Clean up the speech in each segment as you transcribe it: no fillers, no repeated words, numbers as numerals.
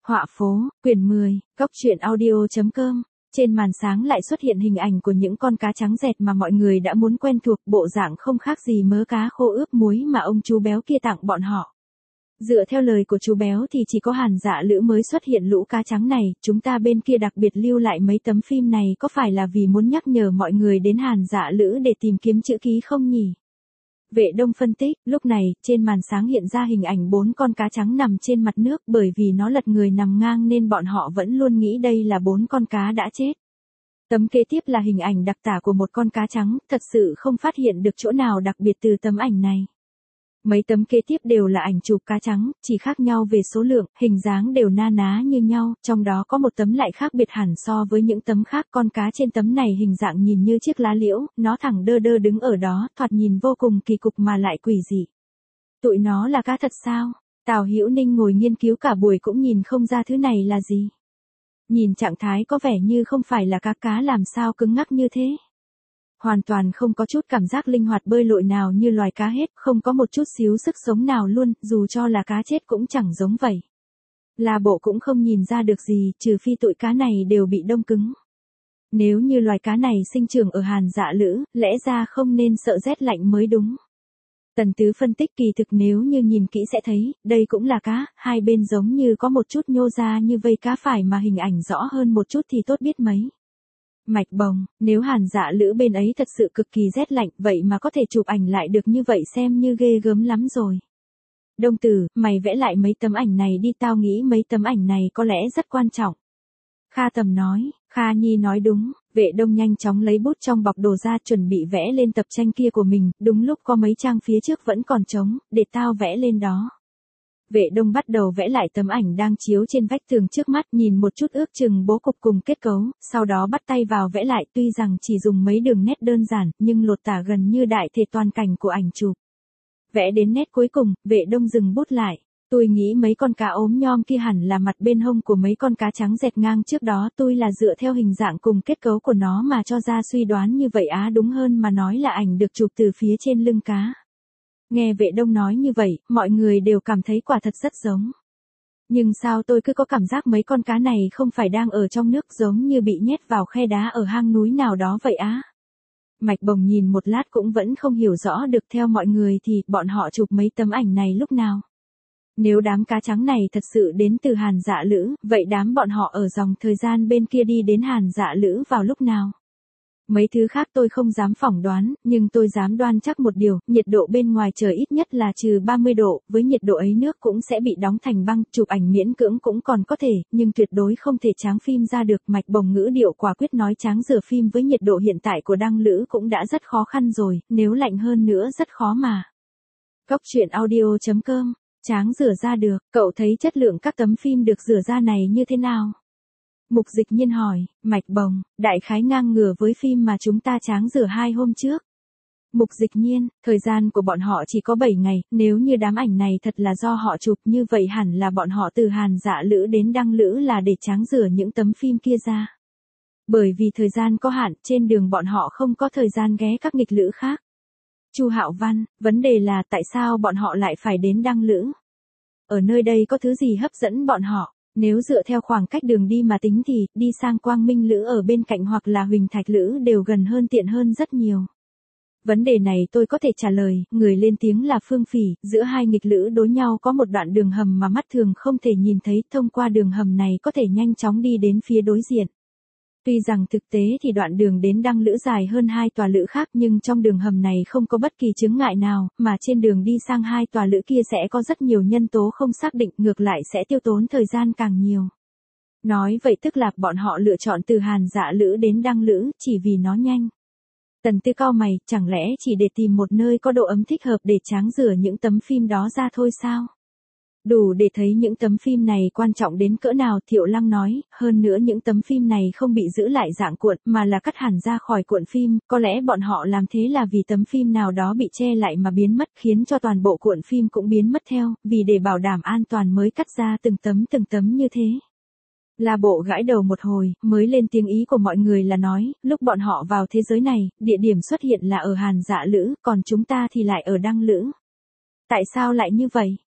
Họa phố, quyển 10, Cốc truyện audio.com. Trên màn sáng lại xuất hiện hình ảnh của những con cá trắng dẹt mà mọi người đã muốn quen thuộc, bộ dạng không khác gì mớ cá khô ướp muối mà ông chú béo kia tặng bọn họ. Dựa theo lời của chú béo thì chỉ có Hàn Dạ Lữ mới xuất hiện lũ cá trắng này, chúng ta bên kia đặc biệt lưu lại mấy tấm phim này có phải là vì muốn nhắc nhở mọi người đến Hàn Dạ Lữ để tìm kiếm chữ ký không nhỉ? Vệ Đông phân tích, lúc này, trên màn sáng hiện ra hình ảnh 4 con cá trắng nằm trên mặt nước, bởi vì nó lật người nằm ngang nên bọn họ vẫn luôn nghĩ đây là 4 con cá đã chết. Tấm kế tiếp là hình ảnh đặc tả của một con cá trắng, thật sự không phát hiện được chỗ nào đặc biệt từ tấm ảnh này. Mấy tấm kế tiếp đều là ảnh chụp cá trắng, chỉ khác nhau về số lượng, hình dáng đều na ná như nhau, trong đó có một tấm lại khác biệt hẳn so với những tấm khác. Con cá trên tấm này hình dạng nhìn như chiếc lá liễu, nó thẳng đơ đơ đứng ở đó, thoạt nhìn vô cùng kỳ cục mà lại quỷ dị. Tụi nó là cá thật sao? Tào Hữu Ninh ngồi nghiên cứu cả buổi cũng nhìn không ra thứ này là gì. Nhìn trạng thái có vẻ như không phải là cá làm sao cứng ngắc như thế. Hoàn toàn không có chút cảm giác linh hoạt bơi lội nào như loài cá hết, không có một chút xíu sức sống nào luôn, dù cho là cá chết cũng chẳng giống vậy. La Bộ cũng không nhìn ra được gì, trừ phi tụi cá này đều bị đông cứng. Nếu như loài cá này sinh trưởng ở Hàn Dạ Lữ, lẽ ra không nên sợ rét lạnh mới đúng. Tần Tứ phân tích kỳ thực nếu như nhìn kỹ sẽ thấy, đây cũng là cá, hai bên giống như có một chút nhô ra như vây cá phải mà hình ảnh rõ hơn một chút thì tốt biết mấy. Mạch Bồng, nếu Hàn Dạ Lữ bên ấy thật sự cực kỳ rét lạnh, vậy mà có thể chụp ảnh lại được như vậy xem như ghê gớm lắm rồi. Đông Tử, mày vẽ lại mấy tấm ảnh này đi, tao nghĩ mấy tấm ảnh này có lẽ rất quan trọng. Kha Tầm nói, Kha Nhi nói đúng. Vệ Đông nhanh chóng lấy bút trong bọc đồ ra chuẩn bị vẽ lên tập tranh kia của mình, đúng lúc có mấy trang phía trước vẫn còn trống, để tao vẽ lên đó. Vệ Đông bắt đầu vẽ lại tấm ảnh đang chiếu trên vách tường trước mắt, nhìn một chút ước chừng bố cục cùng kết cấu, sau đó bắt tay vào vẽ lại, tuy rằng chỉ dùng mấy đường nét đơn giản, nhưng lột tả gần như đại thể toàn cảnh của ảnh chụp. Vẽ đến nét cuối cùng, Vệ Đông dừng bút lại. Tôi nghĩ mấy con cá ốm nhom kia hẳn là mặt bên hông của mấy con cá trắng dẹt ngang trước đó, tôi là dựa theo hình dạng cùng kết cấu của nó mà cho ra suy đoán như vậy á, đúng hơn mà nói là ảnh được chụp từ phía trên lưng cá. Nghe Vệ Đông nói như vậy, mọi người đều cảm thấy quả thật rất giống. Nhưng sao tôi cứ có cảm giác mấy con cá này không phải đang ở trong nước, giống như bị nhét vào khe đá ở hang núi nào đó vậy á. Mạch Bồng nhìn một lát cũng vẫn không hiểu rõ được, theo mọi người thì bọn họ chụp mấy tấm ảnh này lúc nào. Nếu đám cá trắng này thật sự đến từ Hàn Dạ Lữ, vậy đám bọn họ ở dòng thời gian bên kia đi đến Hàn Dạ Lữ vào lúc nào? Mấy thứ khác tôi không dám phỏng đoán, nhưng tôi dám đoan chắc một điều, nhiệt độ bên ngoài trời ít nhất là trừ 30 độ, với nhiệt độ ấy nước cũng sẽ bị đóng thành băng, chụp ảnh miễn cưỡng cũng còn có thể, nhưng tuyệt đối không thể tráng phim ra được. Mạch Bồng ngữ điệu quả quyết nói tráng rửa phim với nhiệt độ hiện tại của Đăng Lữ cũng đã rất khó khăn rồi, nếu lạnh hơn nữa rất khó mà. Cốc truyện audio.com. Tráng rửa ra được, cậu thấy chất lượng các tấm phim được rửa ra này như thế nào? Mục Dịch Nhiên hỏi, Mạch Bồng, đại khái ngang ngửa với phim mà chúng ta tráng rửa 2 hôm trước. Mục Dịch Nhiên, thời gian của bọn họ chỉ có 7 ngày, nếu như đám ảnh này thật là do họ chụp như vậy hẳn là bọn họ từ Hàn Dạ Lữ đến Đăng Lữ là để tráng rửa những tấm phim kia ra. Bởi vì thời gian có hạn, trên đường bọn họ không có thời gian ghé các nghịch lữ khác. Chu Hạo Văn, vấn đề là tại sao bọn họ lại phải đến Đăng Lữ? Ở nơi đây có thứ gì hấp dẫn bọn họ? Nếu dựa theo khoảng cách đường đi mà tính thì, đi sang Quang Minh Lữ ở bên cạnh hoặc là Huỳnh Thạch Lữ đều gần hơn, tiện hơn rất nhiều. Vấn đề này tôi có thể trả lời, người lên tiếng là Phương Phỉ, giữa hai nghịch lữ đối nhau có một đoạn đường hầm mà mắt thường không thể nhìn thấy, thông qua đường hầm này có thể nhanh chóng đi đến phía đối diện. Tuy rằng thực tế thì đoạn đường đến Đăng Lữ dài hơn 2 tòa lữ khác, nhưng trong đường hầm này không có bất kỳ chướng ngại nào, mà trên đường đi sang 2 tòa lữ kia sẽ có rất nhiều nhân tố không xác định, ngược lại sẽ tiêu tốn thời gian càng nhiều. Nói vậy tức là bọn họ lựa chọn từ Hàn Dạ Lữ đến Đăng Lữ, chỉ vì nó nhanh. Tần Tư cau mày, chẳng lẽ chỉ để tìm một nơi có độ ấm thích hợp để tráng rửa những tấm phim đó ra thôi sao? Đủ để thấy những tấm phim này quan trọng đến cỡ nào, Thiệu Lăng nói, hơn nữa những tấm phim này không bị giữ lại dạng cuộn, mà là cắt hẳn ra khỏi cuộn phim, có lẽ bọn họ làm thế là vì tấm phim nào đó bị che lại mà biến mất, khiến cho toàn bộ cuộn phim cũng biến mất theo, vì để bảo đảm an toàn mới cắt ra từng tấm như thế. La Bộ gãi đầu một hồi, mới lên tiếng, ý của mọi người là nói, lúc bọn họ vào thế giới này, địa điểm xuất hiện là ở Hàn Dạ Lữ, còn chúng ta thì lại ở Đăng Lữ. Tại sao lại như vậy?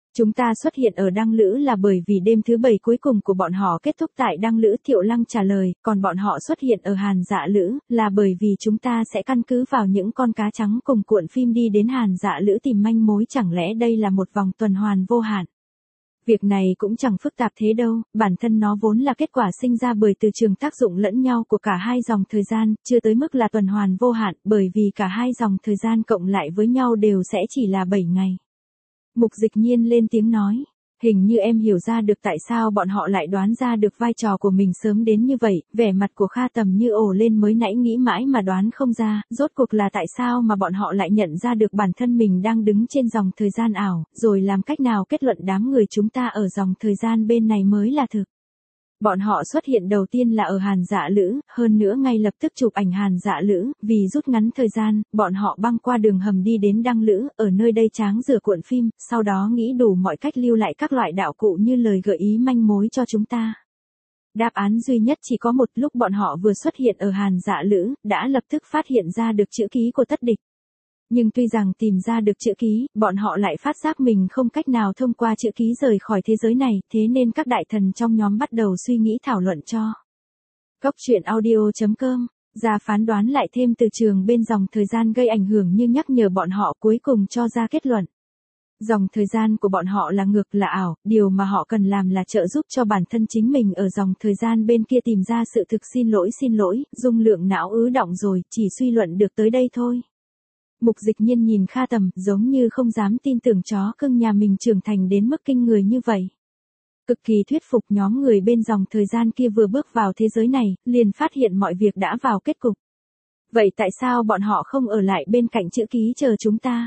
Chúng ta xuất hiện ở Đăng Lữ là bởi vì đêm thứ 7 cuối cùng của bọn họ kết thúc tại Đăng Lữ, Thiệu Lăng trả lời, còn bọn họ xuất hiện ở Hàn Dạ Lữ, là bởi vì chúng ta sẽ căn cứ vào những con cá trắng cùng cuộn phim đi đến Hàn Dạ Lữ tìm manh mối, chẳng lẽ đây là một vòng tuần hoàn vô hạn. Việc này cũng chẳng phức tạp thế đâu, bản thân nó vốn là kết quả sinh ra bởi từ trường tác dụng lẫn nhau của cả hai dòng thời gian, chưa tới mức là tuần hoàn vô hạn, bởi vì cả hai dòng thời gian cộng lại với nhau đều sẽ chỉ là 7 ngày. Mục Dịch Nhiên lên tiếng nói, hình như em hiểu ra được tại sao bọn họ lại đoán ra được vai trò của mình sớm đến như vậy, vẻ mặt của Kha Tầm như ồ lên, mới nãy nghĩ mãi mà đoán không ra, rốt cuộc là tại sao mà bọn họ lại nhận ra được bản thân mình đang đứng trên dòng thời gian ảo, rồi làm cách nào kết luận đám người chúng ta ở dòng thời gian bên này mới là thực. Bọn họ xuất hiện đầu tiên là ở Hàn Dạ Lữ, hơn nữa ngay lập tức chụp ảnh Hàn Dạ Lữ, vì rút ngắn thời gian, bọn họ băng qua đường hầm đi đến Đăng Lữ, ở nơi đây tráng rửa cuộn phim, sau đó nghĩ đủ mọi cách lưu lại các loại đạo cụ như lời gợi ý manh mối cho chúng ta. Đáp án duy nhất chỉ có một, lúc bọn họ vừa xuất hiện ở Hàn Dạ Lữ, đã lập tức phát hiện ra được chữ ký của Tất Địch. Nhưng tuy rằng tìm ra được chữ ký, bọn họ lại phát giác mình không cách nào thông qua chữ ký rời khỏi thế giới này, thế nên các đại thần trong nhóm bắt đầu suy nghĩ thảo luận cho. Cốc truyện audio.com, ra phán đoán lại thêm từ trường bên dòng thời gian gây ảnh hưởng nhưng nhắc nhở bọn họ cuối cùng cho ra kết luận. Dòng thời gian của bọn họ là ngược, là ảo, điều mà họ cần làm là trợ giúp cho bản thân chính mình ở dòng thời gian bên kia tìm ra sự thực. Xin lỗi, dung lượng não ứ động rồi, chỉ suy luận được tới đây thôi. Mục Dịch Nhiên nhìn Kha Tầm, giống như không dám tin tưởng chó cưng nhà mình trưởng thành đến mức kinh người như vậy. Cực kỳ thuyết phục. Nhóm người bên dòng thời gian kia vừa bước vào thế giới này, liền phát hiện mọi việc đã vào kết cục. Vậy tại sao bọn họ không ở lại bên cạnh chữ ký chờ chúng ta?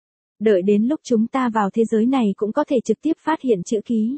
Đợi đến lúc chúng ta vào thế giới này cũng có thể trực tiếp phát hiện chữ ký.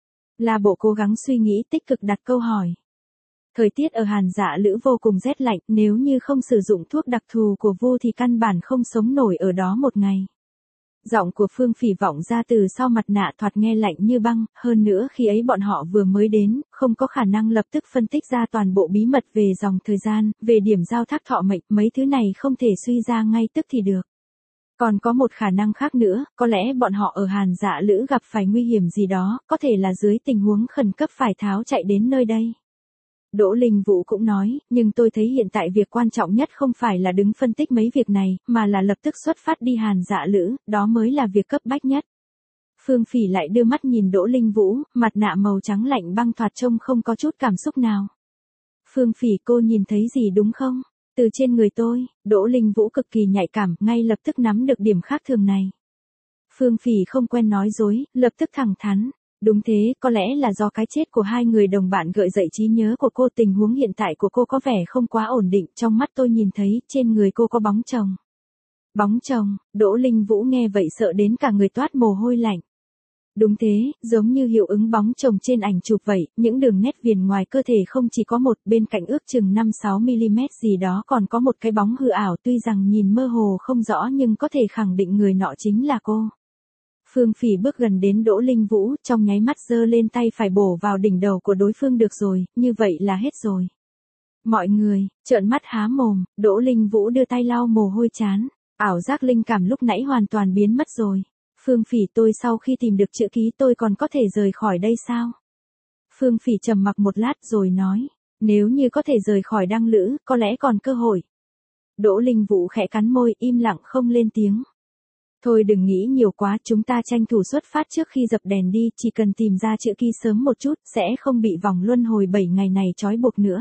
La Bộ cố gắng suy nghĩ, tích cực đặt câu hỏi. Thời tiết ở Hàn Dạ Lữ vô cùng rét lạnh, nếu như không sử dụng thuốc đặc thù của Vu thì căn bản không sống nổi ở đó một ngày. Giọng của Phương Phỉ vọng ra từ sau mặt nạ, thoạt nghe lạnh như băng, hơn nữa khi ấy bọn họ vừa mới đến, không có khả năng lập tức phân tích ra toàn bộ bí mật về dòng thời gian, về điểm giao thác thọ mệnh, mấy thứ này không thể suy ra ngay tức thì được. Còn có một khả năng khác nữa, có lẽ bọn họ ở Hàn Dạ Lữ gặp phải nguy hiểm gì đó, có thể là dưới tình huống khẩn cấp phải tháo chạy đến nơi đây. Đỗ Linh Vũ cũng nói, nhưng tôi thấy hiện tại việc quan trọng nhất không phải là đứng phân tích mấy việc này, mà là lập tức xuất phát đi Hàn Dạ Lữ, đó mới là việc cấp bách nhất. Phương Phỉ lại đưa mắt nhìn Đỗ Linh Vũ, mặt nạ màu trắng lạnh băng thoạt trông không có chút cảm xúc nào. Phương Phỉ, cô nhìn thấy gì đúng không? Từ trên người tôi, Đỗ Linh Vũ cực kỳ nhạy cảm, ngay lập tức nắm được điểm khác thường này. Phương Phỉ không quen nói dối, lập tức thẳng thắn. Đúng thế, có lẽ là do cái chết của hai người đồng bạn gợi dậy trí nhớ của cô. Tình huống hiện tại của cô có vẻ không quá ổn định, trong mắt tôi nhìn thấy, trên người cô có bóng chồng. Bóng chồng? Đỗ Linh Vũ nghe vậy sợ đến cả người toát mồ hôi lạnh. Đúng thế, giống như hiệu ứng bóng chồng trên ảnh chụp vậy, những đường nét viền ngoài cơ thể không chỉ có một, bên cạnh ước chừng 5-6mm gì đó còn có một cái bóng hư ảo, tuy rằng nhìn mơ hồ không rõ nhưng có thể khẳng định người nọ chính là cô. Phương Phỉ bước gần đến Đỗ Linh Vũ, trong nháy mắt giơ lên tay phải bổ vào đỉnh đầu của đối phương. Được rồi, như vậy là hết rồi. Mọi người, trợn mắt há mồm, Đỗ Linh Vũ đưa tay lau mồ hôi trán. Ảo giác linh cảm lúc nãy hoàn toàn biến mất rồi. Phương Phỉ, tôi sau khi tìm được chữ ký tôi còn có thể rời khỏi đây sao? Phương Phỉ trầm mặc một lát rồi nói, nếu như có thể rời khỏi Đăng Lữ, có lẽ còn cơ hội. Đỗ Linh Vũ khẽ cắn môi, im lặng không lên tiếng. Thôi đừng nghĩ nhiều quá, chúng ta tranh thủ xuất phát trước khi dập đèn đi, chỉ cần tìm ra chữ ký sớm một chút, sẽ không bị vòng luân hồi 7 ngày này trói buộc nữa.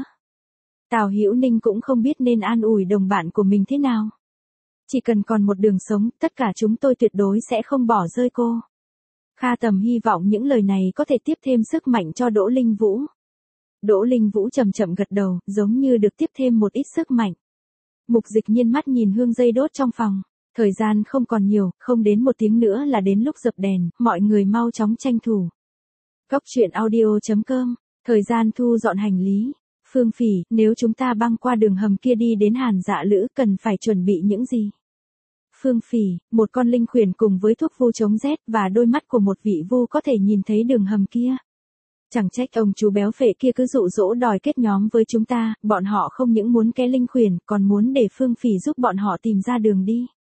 Tào Hữu Ninh cũng không biết nên an ủi đồng bạn của mình thế nào. Chỉ cần còn một đường sống, tất cả chúng tôi tuyệt đối sẽ không bỏ rơi cô. Kha Tầm hy vọng những lời này có thể tiếp thêm sức mạnh cho Đỗ Linh Vũ. Đỗ Linh Vũ chậm chậm gật đầu, giống như được tiếp thêm một ít sức mạnh. Mục Dịch Nhiên mắt nhìn hương dây đốt trong phòng. Thời gian không còn nhiều, không đến 1 tiếng nữa là đến lúc dập đèn, mọi người mau chóng tranh thủ. Cốc truyện audio.com, thời gian thu dọn hành lý. Phương Phỉ, nếu chúng ta băng qua đường hầm kia đi đến Hàn Dạ Lữ cần phải chuẩn bị những gì? Phương Phỉ, một con linh khuyển cùng với thuốc vu chống rét và đôi mắt của một vị vu có thể nhìn thấy đường hầm kia. Chẳng trách ông chú béo phệ kia cứ dụ dỗ đòi kết nhóm với chúng ta, bọn họ không những muốn cái linh khuyển còn muốn để Phương Phỉ giúp bọn họ tìm ra đường đi.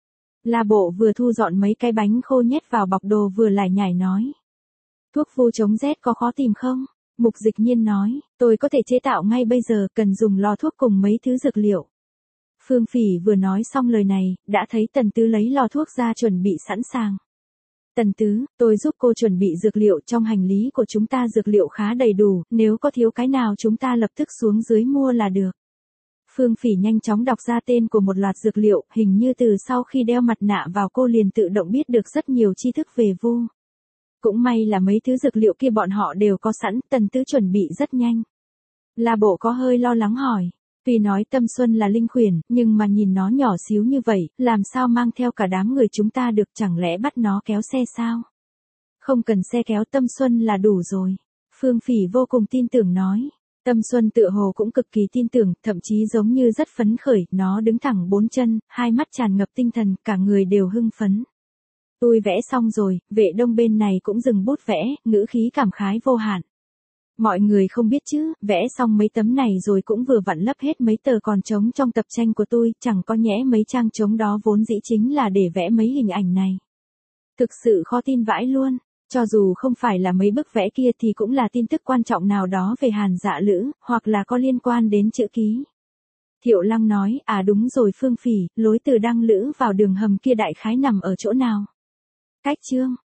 La Bộ vừa thu dọn mấy cái bánh khô nhét vào bọc đồ vừa lải nhải nói. Thuốc vu chống rét có khó tìm không? Mục Dịch Nhiên nói, tôi có thể chế tạo ngay bây giờ, cần dùng lò thuốc cùng mấy thứ dược liệu. Phương Phỉ vừa nói xong lời này, đã thấy Tần Tứ lấy lò thuốc ra chuẩn bị sẵn sàng. Tần Tứ, tôi giúp cô chuẩn bị dược liệu, trong hành lý của chúng ta dược liệu khá đầy đủ, nếu có thiếu cái nào chúng ta lập tức xuống dưới mua là được. Phương Phỉ nhanh chóng đọc ra tên của một loạt dược liệu, hình như từ sau khi đeo mặt nạ vào cô liền tự động biết được rất nhiều tri thức về vu. Cũng may là mấy thứ dược liệu kia bọn họ đều có sẵn, Tần Tứ chuẩn bị rất nhanh. La Bộ có hơi lo lắng hỏi. Tuy nói Tâm Xuân là linh khuyển, nhưng mà nhìn nó nhỏ xíu như vậy, làm sao mang theo cả đám người chúng ta được, chẳng lẽ bắt nó kéo xe sao? Không cần xe kéo, Tâm Xuân là đủ rồi. Phương Phỉ vô cùng tin tưởng nói. Tâm Xuân tựa hồ cũng cực kỳ tin tưởng, thậm chí giống như rất phấn khởi, nó đứng thẳng 4 chân, hai mắt tràn ngập tinh thần, cả người đều hưng phấn. Tôi vẽ xong rồi, Vệ Đông bên này cũng dừng bút vẽ, ngữ khí cảm khái vô hạn. Mọi người không biết chứ, vẽ xong mấy tấm này rồi cũng vừa vặn lấp hết mấy tờ còn trống trong tập tranh của tôi, chẳng có nhẽ mấy trang trống đó vốn dĩ chính là để vẽ mấy hình ảnh này. Thực sự khó tin vãi luôn, cho dù không phải là mấy bức vẽ kia thì cũng là tin tức quan trọng nào đó về Hàn Dạ Lữ, hoặc là có liên quan đến chữ ký. Thiệu Lăng nói, à đúng rồi Phương Phỉ, lối từ Đăng Lữ vào đường hầm kia đại khái nằm ở chỗ nào? Cách chương